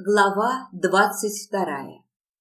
Глава 22.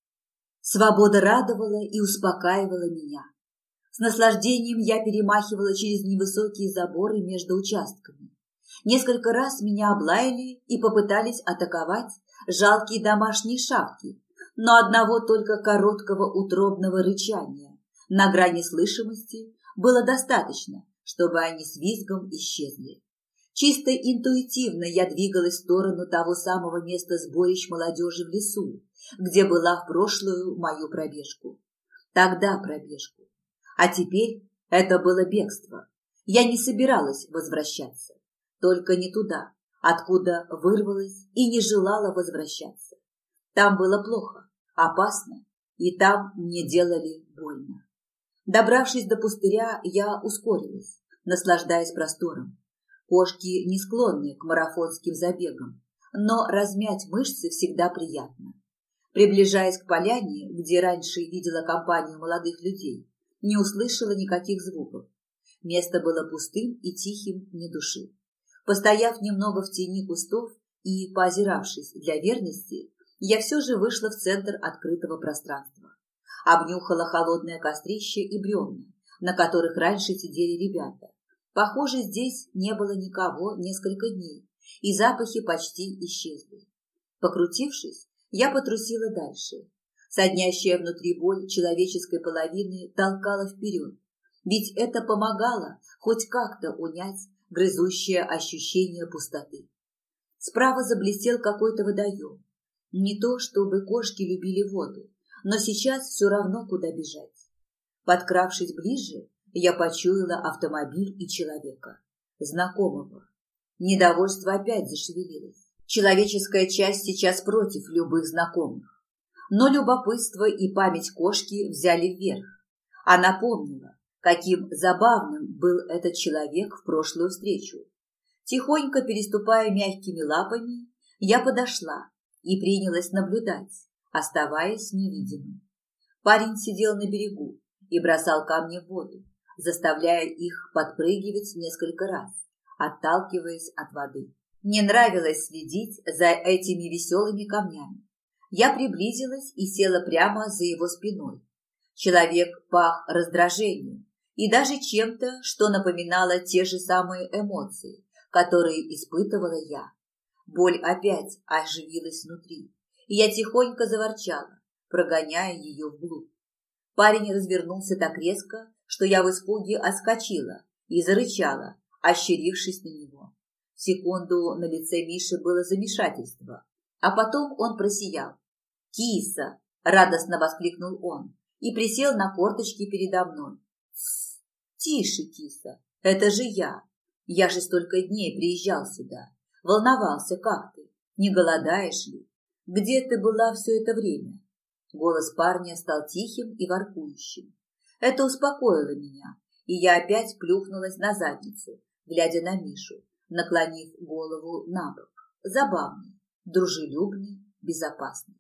Свобода радовала и успокаивала меня. С наслаждением я перемахивала через невысокие заборы между участками. Несколько раз меня облаяли и попытались атаковать жалкие домашние шавки, но одного только короткого утробного рычания на грани слышимости было достаточно, чтобы они с визгом исчезли. Чисто интуитивно я двигалась в сторону того самого места сборищ молодежи в лесу, где была в прошлую мою пробежку. Тогда пробежку. А теперь это было бегство. Я не собиралась возвращаться. Только не туда, откуда вырвалась и не желала возвращаться. Там было плохо, опасно, и там мне делали больно. Добравшись до пустыря, я ускорилась, наслаждаясь простором. Кошки не склонны к марафонским забегам, но размять мышцы всегда приятно. Приближаясь к поляне, где раньше видела компанию молодых людей, не услышала никаких звуков. Место было пустым и тихим, ни души. Постояв немного в тени кустов и поозиравшись для верности, я все же вышла в центр открытого пространства. Обнюхала холодное кострище и бревна, на которых раньше сидели ребята. Похоже, здесь не было никого несколько дней, и запахи почти исчезли. Покрутившись, я потрусила дальше. Соднящая внутри боль человеческой половины толкала вперед, ведь это помогало хоть как-то унять грызущее ощущение пустоты. Справа заблестел какой-то водоем. Не то, чтобы кошки любили воду, но сейчас все равно куда бежать. Подкравшись ближе, я почуяла автомобиль и человека, знакомого. Недовольство опять зашевелилось. Человеческая часть сейчас против любых знакомых. Но любопытство и память кошки взяли вверх. Она помнила, каким забавным был этот человек в прошлую встречу. Тихонько переступая мягкими лапами, я подошла и принялась наблюдать, оставаясь невидимым. Парень сидел на берегу и бросал камни в воду, заставляя их подпрыгивать несколько раз, отталкиваясь от воды. Мне нравилось следить за этими веселыми камнями. Я приблизилась и села прямо за его спиной. Человек пах раздражением и даже чем-то, что напоминало те же самые эмоции, которые испытывала я. Боль опять оживилась внутри, и я тихонько заворчала, прогоняя ее вглубь. Парень развернулся так резко, что я в испуге отскочила и зарычала, ощерившись на него. Секунду на лице Миши было замешательство, а потом он просиял. «Киса!» – радостно воскликнул он и присел на корточки передо мной. «Тссс! Тише, киса! Это же я! Я же столько дней приезжал сюда. Волновался, как ты? Не голодаешь ли? Где ты была все это время?» Голос парня стал тихим и воркующим. Это успокоило меня, и я опять плюхнулась на задницу, глядя на Мишу, наклонив голову на бок. Забавный, дружелюбный, безопасный.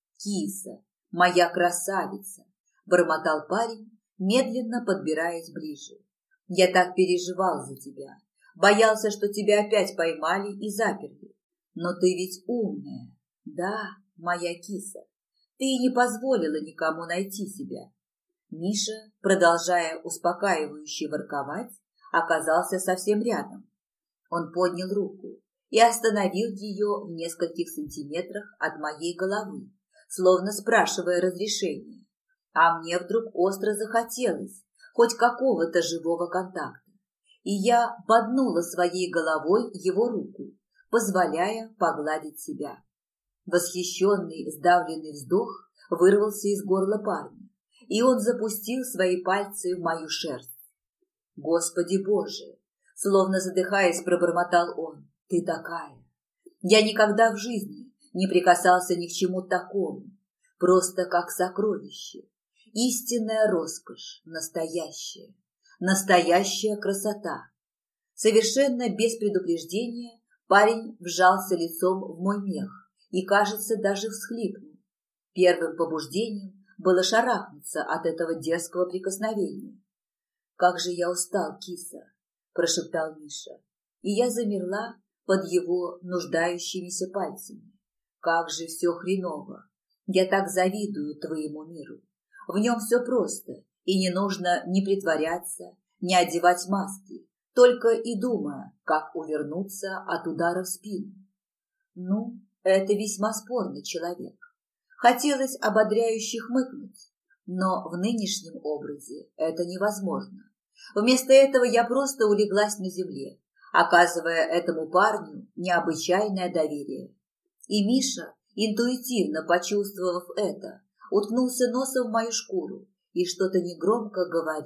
«Киса, моя красавица!» – бормотал парень, медленно подбираясь ближе. «Я так переживал за тебя, боялся, что тебя опять поймали и заперли. Но ты ведь умная, да, моя киса? Ты не позволила никому найти себя». Миша, продолжая успокаивающе ворковать, оказался совсем рядом. Он поднял руку и остановил ее в нескольких сантиметрах от моей головы, словно спрашивая разрешения. А мне вдруг остро захотелось хоть какого-то живого контакта, и я боднула своей головой его руку, позволяя погладить себя. Восхищенный, сдавленный вздох вырвался из горла парня, и он запустил свои пальцы в мою шерсть. «Господи Боже!» – словно задыхаясь, пробормотал он. «Ты такая! Я никогда в жизни не прикасался ни к чему такому, просто как сокровище. Истинная роскошь, настоящая, настоящая красота». Совершенно без предупреждения парень вжался лицом в мой мех и, кажется, даже всхлипнул. Первым побуждением было шарахнуться от этого дерзкого прикосновения. «Как же я устал, киса!» – прошептал Миша, и я замерла под его нуждающимися пальцами. как же все хреново. Я так завидую твоему миру. В нем все просто, и не нужно ни притворяться, ни одевать маски, только и думая, как увернуться от удара в спину. Ну, это весьма спорный человек. Хотелось ободряюще хмыкнуть, но в нынешнем образе это невозможно. Вместо этого я просто улеглась на земле, оказывая этому парню необычайное доверие. И Миша, интуитивно почувствовав это, уткнулся носом в мою шкуру и что-то негромко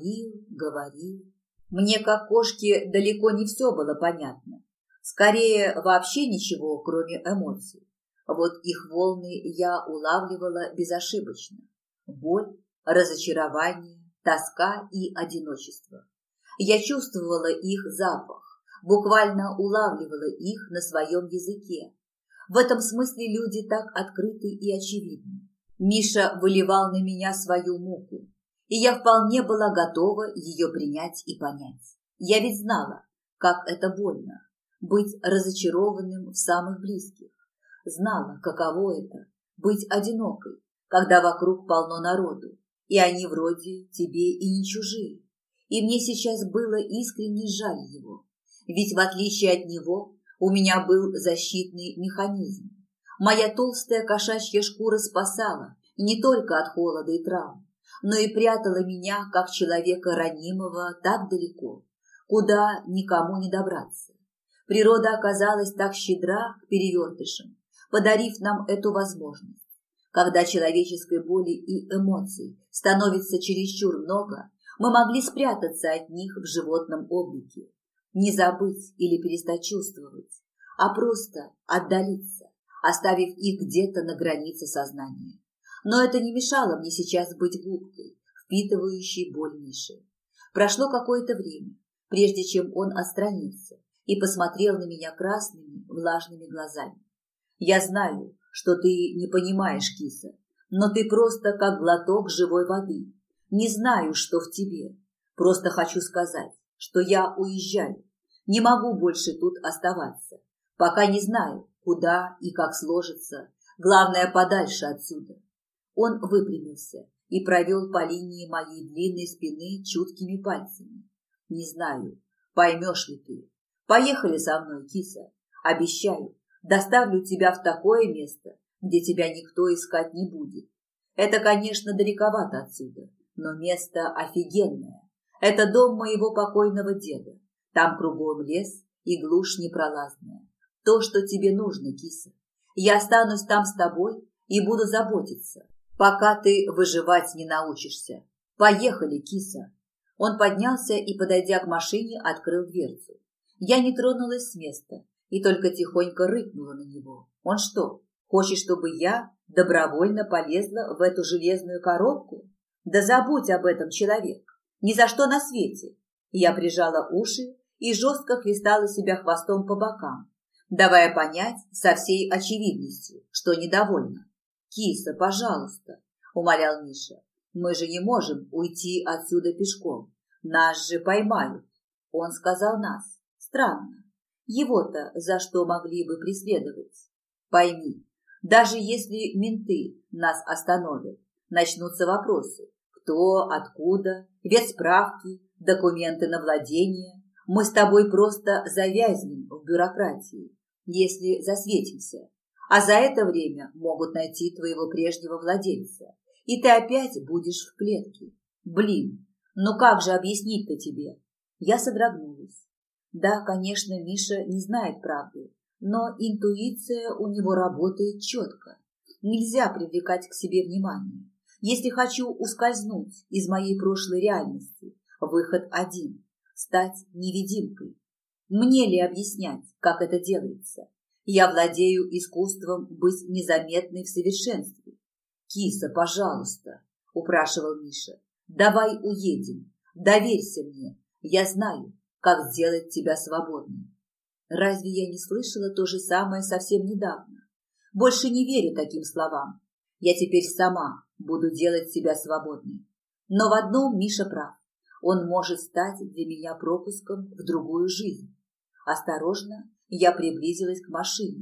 говорил. Мне, как кошке, далеко не все было понятно. Скорее, вообще ничего, кроме эмоций. Вот их волны я улавливала безошибочно. Боль, разочарование, тоска и одиночество. Я чувствовала их запах, буквально улавливала их на своем языке. В этом смысле люди так открыты и очевидны. Миша выливал на меня свою муку, и я вполне была готова ее принять и понять. Я ведь знала, как это больно – быть разочарованным в самых близких. Знала, каково это – быть одинокой, когда вокруг полно народу, и они вроде тебе и не чужие. И мне сейчас было искренне жаль его, ведь в отличие от него у меня был защитный механизм. Моя толстая кошачья шкура спасала не только от холода и травм, но и прятала меня, как человека ранимого, так далеко, куда никому не добраться. Природа оказалась так щедра к перевертышам, подарив нам эту возможность. Когда человеческой боли и эмоций становится чересчур много, мы могли спрятаться от них в животном облике, не забыть или перестать чувствовать, а просто отдалиться, оставив их где-то на границе сознания. Но это не мешало мне сейчас быть губкой, впитывающей боль Миши. Прошло какое-то время, прежде чем он отстранился и посмотрел на меня красными, влажными глазами. «Я знаю, что ты не понимаешь, киса, но ты просто как глоток живой воды. Не знаю, что в тебе. Просто хочу сказать, что я уезжаю. Не могу больше тут оставаться. Пока не знаю, куда и как сложится. Главное, подальше отсюда». Он выпрямился и провел по линии моей длинной спины чуткими пальцами. «Не знаю, поймешь ли ты. Поехали со мной, киса. Обещаю, доставлю тебя в такое место, где тебя никто искать не будет. Это, конечно, далековато отсюда, но место офигенное. Это дом моего покойного деда. Там кругом лес и глушь непролазная. То, что тебе нужно, киса. Я останусь там с тобой и буду заботиться, пока ты выживать не научишься. Поехали, киса». Он поднялся и, подойдя к машине, открыл дверцу. Я не тронулась с места и только тихонько рыкнула на него. Он что, хочет, чтобы я добровольно полезла в эту железную коробку? Да забудь об этом, человек. Ни за что на свете. Я прижала уши и жестко хлестала себя хвостом по бокам, давая понять со всей очевидностью, что недовольна. «Киса, пожалуйста», – умолял Миша. «Мы же не можем уйти отсюда пешком. Нас же поймают». Он сказал «нас». Странно. Его-то за что могли бы преследовать? Пойми, даже если менты нас остановят, начнутся вопросы. Кто, откуда, ветсправки, документы на владение. Мы с тобой просто завязнем в бюрократии, если засветимся. А за это время могут найти твоего прежнего владельца, и ты опять будешь в клетке. Блин, ну как же объяснить-то тебе?» Я содрогнулась. Да, конечно, Миша не знает правды, но интуиция у него работает четко. Нельзя привлекать к себе внимание. Если хочу ускользнуть из моей прошлой реальности, выход один – стать невидимкой. Мне ли объяснять, как это делается? Я владею искусством быть незаметной в совершенстве. «Киса, пожалуйста», – упрашивал Миша, – «давай уедем, доверься мне, я знаю, как сделать тебя свободной». Разве я не слышала то же самое совсем недавно? Больше не верю таким словам. Я теперь сама буду делать себя свободной. Но в одном Миша прав. Он может стать для меня пропуском в другую жизнь. Осторожно я приблизилась к машине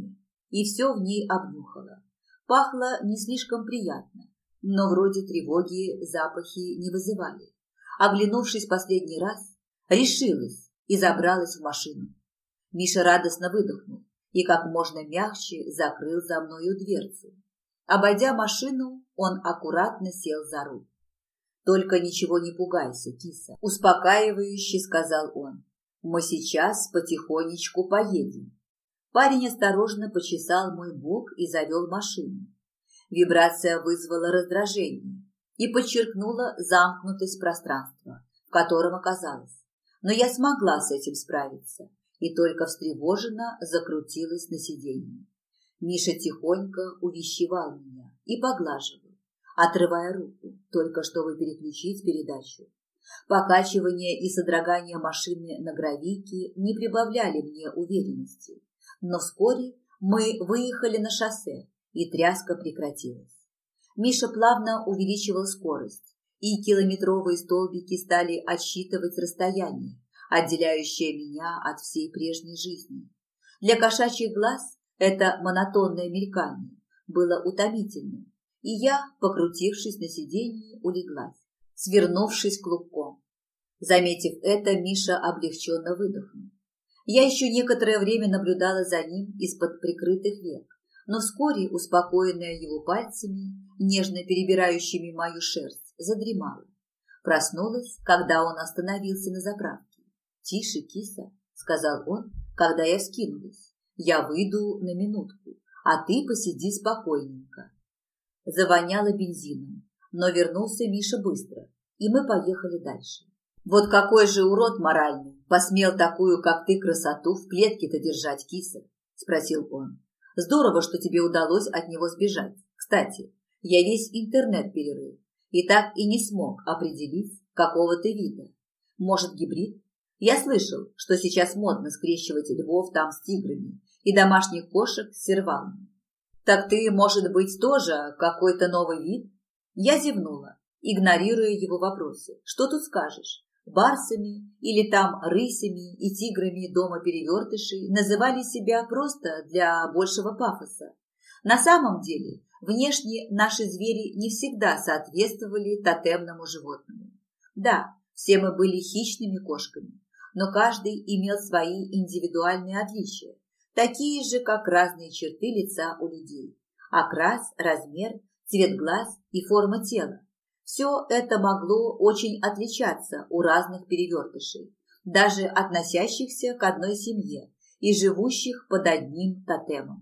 и все в ней обнюхала. Пахло не слишком приятно, но вроде тревоги запахи не вызывали. Оглянувшись последний раз, решилась и забралась в машину. Миша радостно выдохнул и как можно мягче закрыл за мною дверцу. Обойдя машину, он аккуратно сел за руль. «Только ничего не пугайся, киса», – успокаивающе сказал он. «Мы сейчас потихонечку поедем». Парень осторожно почесал мой бок и завел машину. Вибрация вызвала раздражение и подчеркнула замкнутость пространства, в котором оказалась. Но я смогла с этим справиться и только встревоженно закрутилась на сиденье. Миша тихонько увещевал меня и поглаживал, отрывая руку, только чтобы переключить передачу. Покачивание и содрогание машины на гравийке не прибавляли мне уверенности, но вскоре мы выехали на шоссе, и тряска прекратилась. Миша плавно увеличивал скорость, и километровые столбики стали отсчитывать расстояние, отделяющее меня от всей прежней жизни. Для кошачьих глаз это монотонное мелькание было утомительным, и я, покрутившись на сиденье, улеглась, свернувшись клубком. Заметив это, Миша облегченно выдохнул. Я еще некоторое время наблюдала за ним из-под прикрытых век, но вскоре, успокоенная его пальцами, нежно перебирающими мою шерсть, задремала. Проснулась, когда он остановился на заправке. «Тише, киса», — сказал он, когда я вскинулась. «Я выйду на минутку, а ты посиди спокойненько». Завоняло бензином, но вернулся Миша быстро, и мы поехали дальше. «Вот какой же урод моральный посмел такую, как ты, красоту в клетке-то держать, киса?» – спросил он. «Здорово, что тебе удалось от него сбежать. Кстати, я весь интернет перерыл и так и не смог определить, какого ты вида. Может, гибрид? Я слышал, что сейчас модно скрещивать львов там с тиграми и домашних кошек с сервалами. Так ты, может быть, тоже какой-то новый вид?» Я зевнула, игнорируя его вопросы. «Что тут скажешь? Барсами или там рысями и тиграми дома перевертышей называли себя просто для большего пафоса. На самом деле, внешне наши звери не всегда соответствовали тотемному животному. Да, все мы были хищными кошками, но каждый имел свои индивидуальные отличия, такие же, как разные черты лица у людей. Окрас, размер, цвет глаз и форма тела. Все это могло очень отличаться у разных перевертышей, даже относящихся к одной семье и живущих под одним тотемом.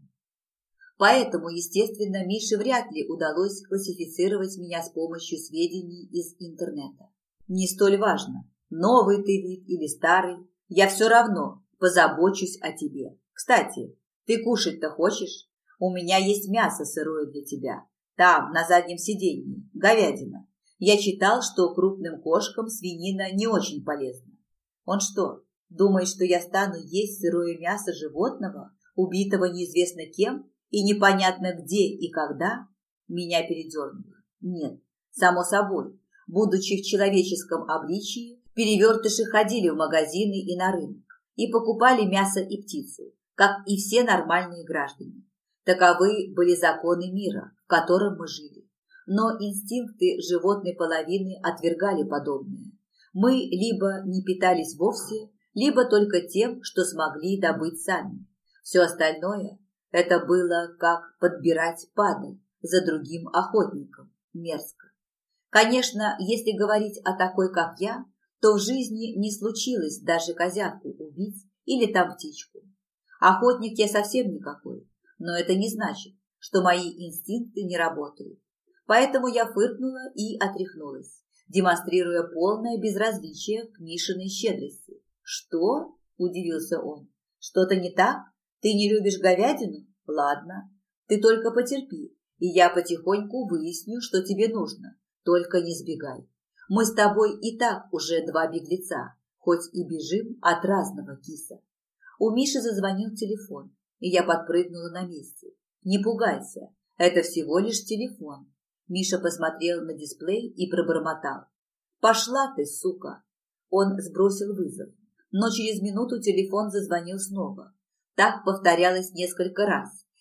Поэтому, естественно, Мише вряд ли удалось классифицировать меня с помощью сведений из интернета. Не столь важно, новый ты вид или старый, я все равно позабочусь о тебе. Кстати, ты кушать-то хочешь? У меня есть мясо сырое для тебя. Там, на заднем сиденье, говядина. Я читал, что крупным кошкам свинина не очень полезна. Он что, думает, что я стану есть сырое мясо животного, убитого неизвестно кем и непонятно где и когда? Меня передернуло. Нет, само собой, будучи в человеческом обличии, перевертыши ходили в магазины и на рынок и покупали мясо и птицу, как и все нормальные граждане. Таковы были законы мира, в котором мы жили. Но инстинкты животной половины отвергали подобное. Мы либо не питались вовсе, либо только тем, что смогли добыть сами. Все остальное – это было как подбирать падаль за другим охотником. Мерзко. Конечно, если говорить о такой, как я, то в жизни не случилось даже козявку убить или там птичку. Охотник я совсем никакой, но это не значит, что мои инстинкты не работают. Поэтому я фыркнула и отряхнулась, демонстрируя полное безразличие к Мишиной щедрости. «Что?» – удивился он. «Что-то не так? Ты не любишь говядину? Ладно, ты только потерпи, и я потихоньку выясню, что тебе нужно. Только не сбегай. Мы с тобой и так уже два беглеца, хоть и бежим от разного, киса». У Миши зазвонил телефон, и я подпрыгнула на месте. «Не пугайся, это всего лишь телефон». Миша посмотрел на дисплей и пробормотал. «Пошла ты, сука!» Он сбросил вызов, но через минуту телефон зазвонил снова. Так повторялось несколько раз,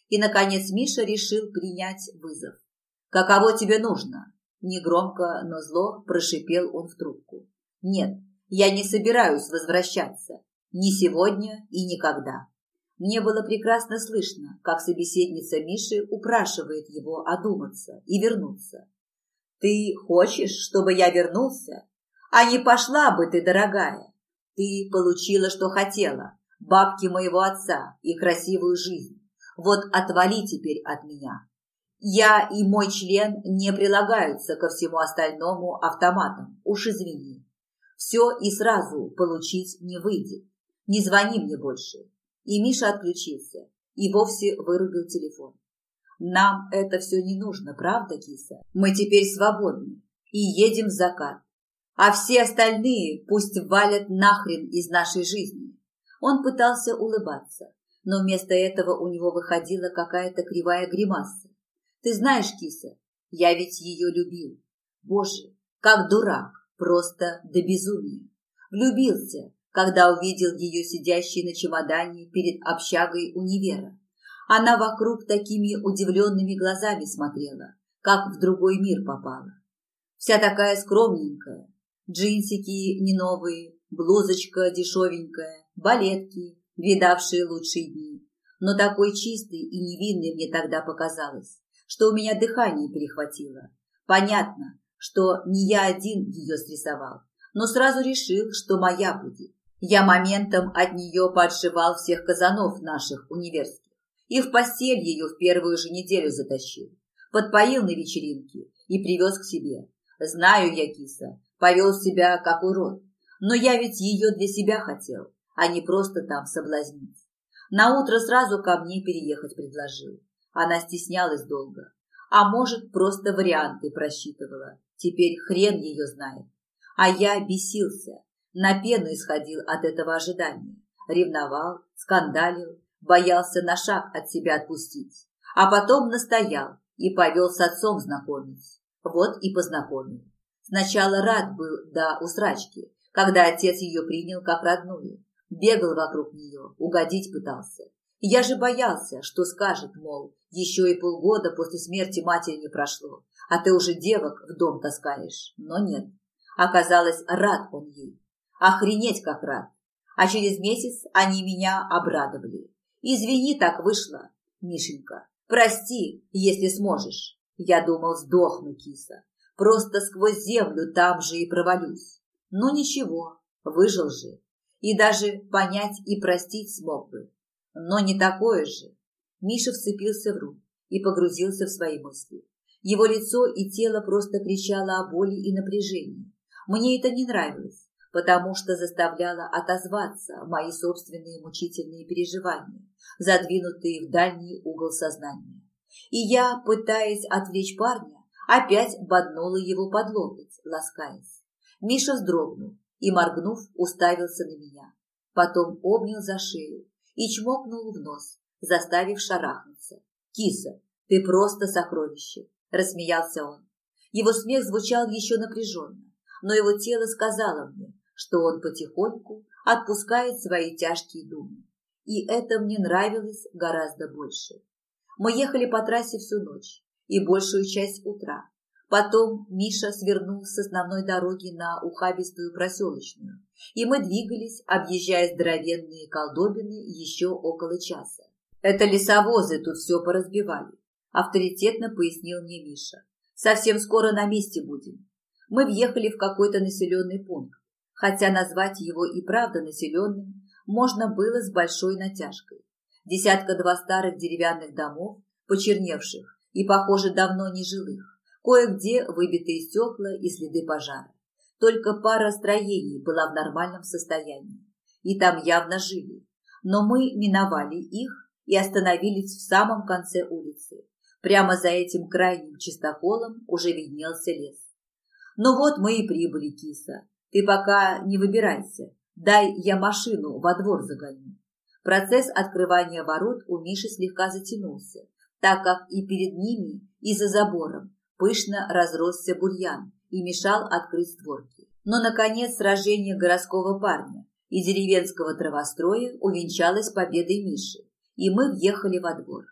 И, наконец, Миша решил принять вызов. «Каково тебе нужно?» Негромко, но зло прошипел он в трубку. «Нет, я не собираюсь возвращаться. Ни сегодня и никогда». Мне было прекрасно слышно, как собеседница Миши упрашивает его одуматься и вернуться. «Ты хочешь, чтобы я вернулся? А не пошла бы ты, дорогая. Ты получила, что хотела, бабки моего отца и красивую жизнь. Вот отвали теперь от меня. Я и мой член не прилагаются ко всему остальному автоматом, уж извини. Все и сразу получить не выйдет. Не звони мне больше». И Миша отключился и вовсе вырубил телефон. «Нам это все не нужно, правда, киса? Мы теперь свободны и едем в закат. А все остальные пусть валят нахрен из нашей жизни». Он пытался улыбаться, но вместо этого у него выходила какая-то кривая гримаса. «Ты знаешь, киса, я ведь ее любил. Боже, как дурак, просто до безумия. Влюбился, когда увидел ее сидящей на чемодане перед общагой универа. Она вокруг такими удивленными глазами смотрела, как в другой мир попала. Вся такая скромненькая, джинсики не новые, блузочка дешевенькая, балетки, видавшие лучшие дни. Но такой чистой и невинной мне тогда показалось, что у меня дыхание перехватило. Понятно, что не я один ее срисовал, но сразу решил, что моя будет. Я моментом от нее поотшивал всех казанов наших универских и в постель ее в первую же неделю затащил, подпоил на вечеринке и привез к себе. Знаю я, киса, повел себя как урод, но я ведь ее для себя хотел, а не просто там соблазнить. Наутро сразу ко мне переехать предложил. Она стеснялась долго, а может, просто варианты просчитывала. Теперь хрен ее знает. А я бесился. На пену исходил от этого ожидания, ревновал, скандалил, боялся на шаг от себя отпустить, а потом настоял и повел с отцом знакомить. Вот и познакомил. Сначала рад был до усрачки, когда отец ее принял как родную, бегал вокруг нее, угодить пытался. Я же боялся, что скажет, мол, еще и полгода после смерти матери не прошло, а ты уже девок в дом таскаешь. Но нет, оказалось, рад он ей. Охренеть как рад. А через месяц они меня обрадовали. Извини, так вышло, Мишенька. Прости, если сможешь. Я думал, сдохну, киса. Просто сквозь землю там же и провалюсь. Ну ничего, выжил же. И даже понять и простить смог бы. Но не такое же. Миша вцепился в руль и погрузился в свои мысли. Его лицо и тело просто кричало о боли и напряжении. Мне это не нравилось, потому что заставляло отозваться мои собственные мучительные переживания, задвинутые в дальний угол сознания. И я, пытаясь отвлечь парня, опять боднула его под локоть, ласкаясь. Миша вздрогнул и, моргнув, уставился на меня. Потом обнял за шею и чмокнул в нос, заставив шарахнуться. «Киса, ты просто сокровище!» – рассмеялся он. Его смех звучал еще напряженно, но его тело сказало мне, что он потихоньку отпускает свои тяжкие думы. И это мне нравилось гораздо больше. Мы ехали по трассе всю ночь и большую часть утра. Потом Миша свернул с основной дороги на ухабистую проселочную, и мы двигались, объезжая здоровенные колдобины, еще около часа. «Это лесовозы тут все поразбивали», – авторитетно пояснил мне Миша. «Совсем скоро на месте будем». Мы въехали в какой-то населенный пункт, хотя назвать его и правда населенным можно было с большой натяжкой. Десятка-два старых деревянных домов, почерневших и, похоже, давно нежилых, кое-где выбитые стекла и следы пожара. Только пара строений была в нормальном состоянии, и там явно жили. Но мы миновали их и остановились в самом конце улицы. Прямо за этим крайним чистоколом уже виднелся лес. «Ну вот мы и прибыли, киса. Ты пока не выбирайся. Дай я машину во двор загоню». Процесс открывания ворот у Миши слегка затянулся, так как и перед ними, и за забором, пышно разросся бурьян и мешал открыть створки. Но, наконец, сражение городского парня и деревенского травостроя увенчалось победой Миши, и мы въехали во двор.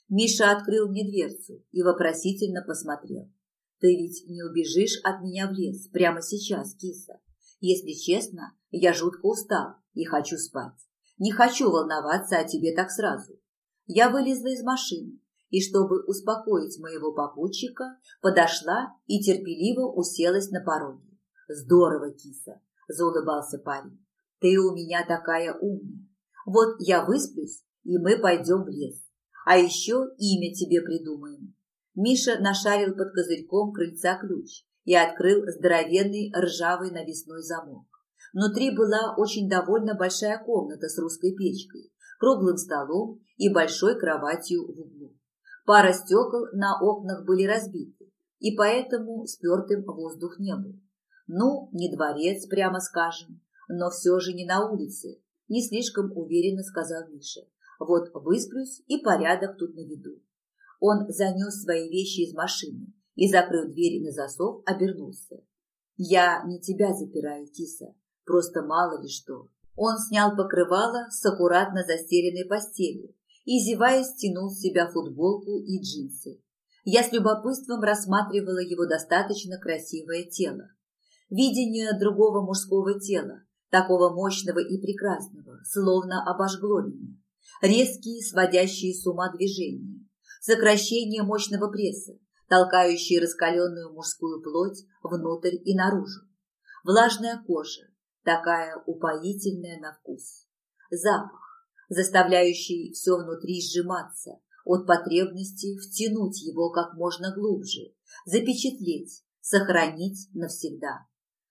Миша открыл мне дверцу и вопросительно посмотрел. Ты ведь не убежишь от меня в лес прямо сейчас, киса? Если честно, я жутко устал и хочу спать. Не хочу волноваться о тебе так сразу. Я вылезла из машины и, чтобы успокоить моего попутчика, подошла и терпеливо уселась на пороге. Здорово, киса, заулыбался парень. Ты у меня такая умная. Вот я высплюсь, и мы пойдем в лес. А еще имя тебе придумаем. Миша нашарил под козырьком крыльца ключ и открыл здоровенный ржавый навесной замок. Внутри была очень довольно большая комната с русской печкой, круглым столом и большой кроватью в углу. Пара стекол на окнах были разбиты, и поэтому спертым воздух не был. Ну, не дворец, прямо скажем, но все же не на улице, не слишком уверенно сказал Миша. Вот высплюсь и порядок тут наведу. Он занес свои вещи из машины и, закрыв дверь на засов, обернулся. Я не тебя запираю, киса, просто мало ли что. Он снял покрывало с аккуратно застеленной постелью и, зевая, стянул с себя футболку и джинсы. Я с любопытством рассматривала его достаточно красивое тело. Видение другого мужского тела, такого мощного и прекрасного, словно обожгло меня. Резкие, сводящие с ума движения, сокращение мощного пресса, толкающие раскаленную мужскую плоть внутрь и наружу. Влажная кожа, такая упоительная на вкус. Запах, заставляющий все внутри сжиматься от потребности втянуть его как можно глубже, запечатлеть, сохранить навсегда.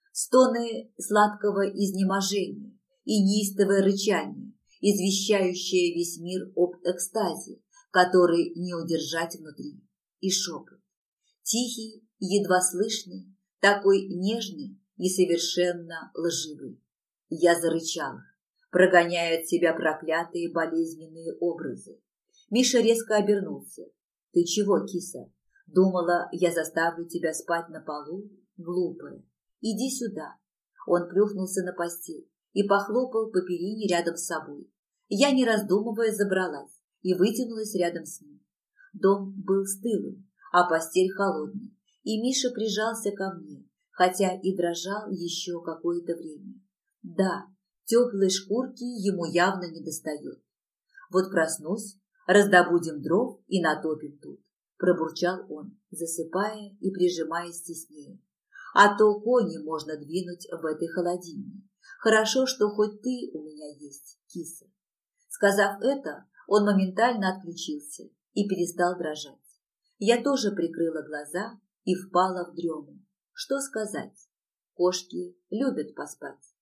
Стоны сладкого изнеможения и неистовое рычание, извещающее весь мир об экстазе, который не удержать внутри, и шепот. Тихий, едва слышный, такой нежный и совершенно лживый. Я зарычала, прогоняя от себя проклятые болезненные образы. Миша резко обернулся. «Ты чего, киса? Думала, я заставлю тебя спать на полу? Глупая. Иди сюда». Он плюхнулся на постель и похлопал по перине рядом с собой. Я, не раздумывая, забралась и вытянулась рядом с ним. Дом был стылым, а постель холодной, и Миша прижался ко мне, хотя и дрожал еще какое-то время. Да, теплой шкурки ему явно недостает. Вот проснусь, раздобудем дров и натопим тут, пробурчал он, засыпая и прижимаясь теснее. А то кони можно двинуть в этой холодине. Хорошо, что хоть ты у меня есть, киса. Сказав это, он моментально отключился и перестал дрожать. Я тоже прикрыла глаза и впала в дрему. Что сказать? Кошки любят поспать.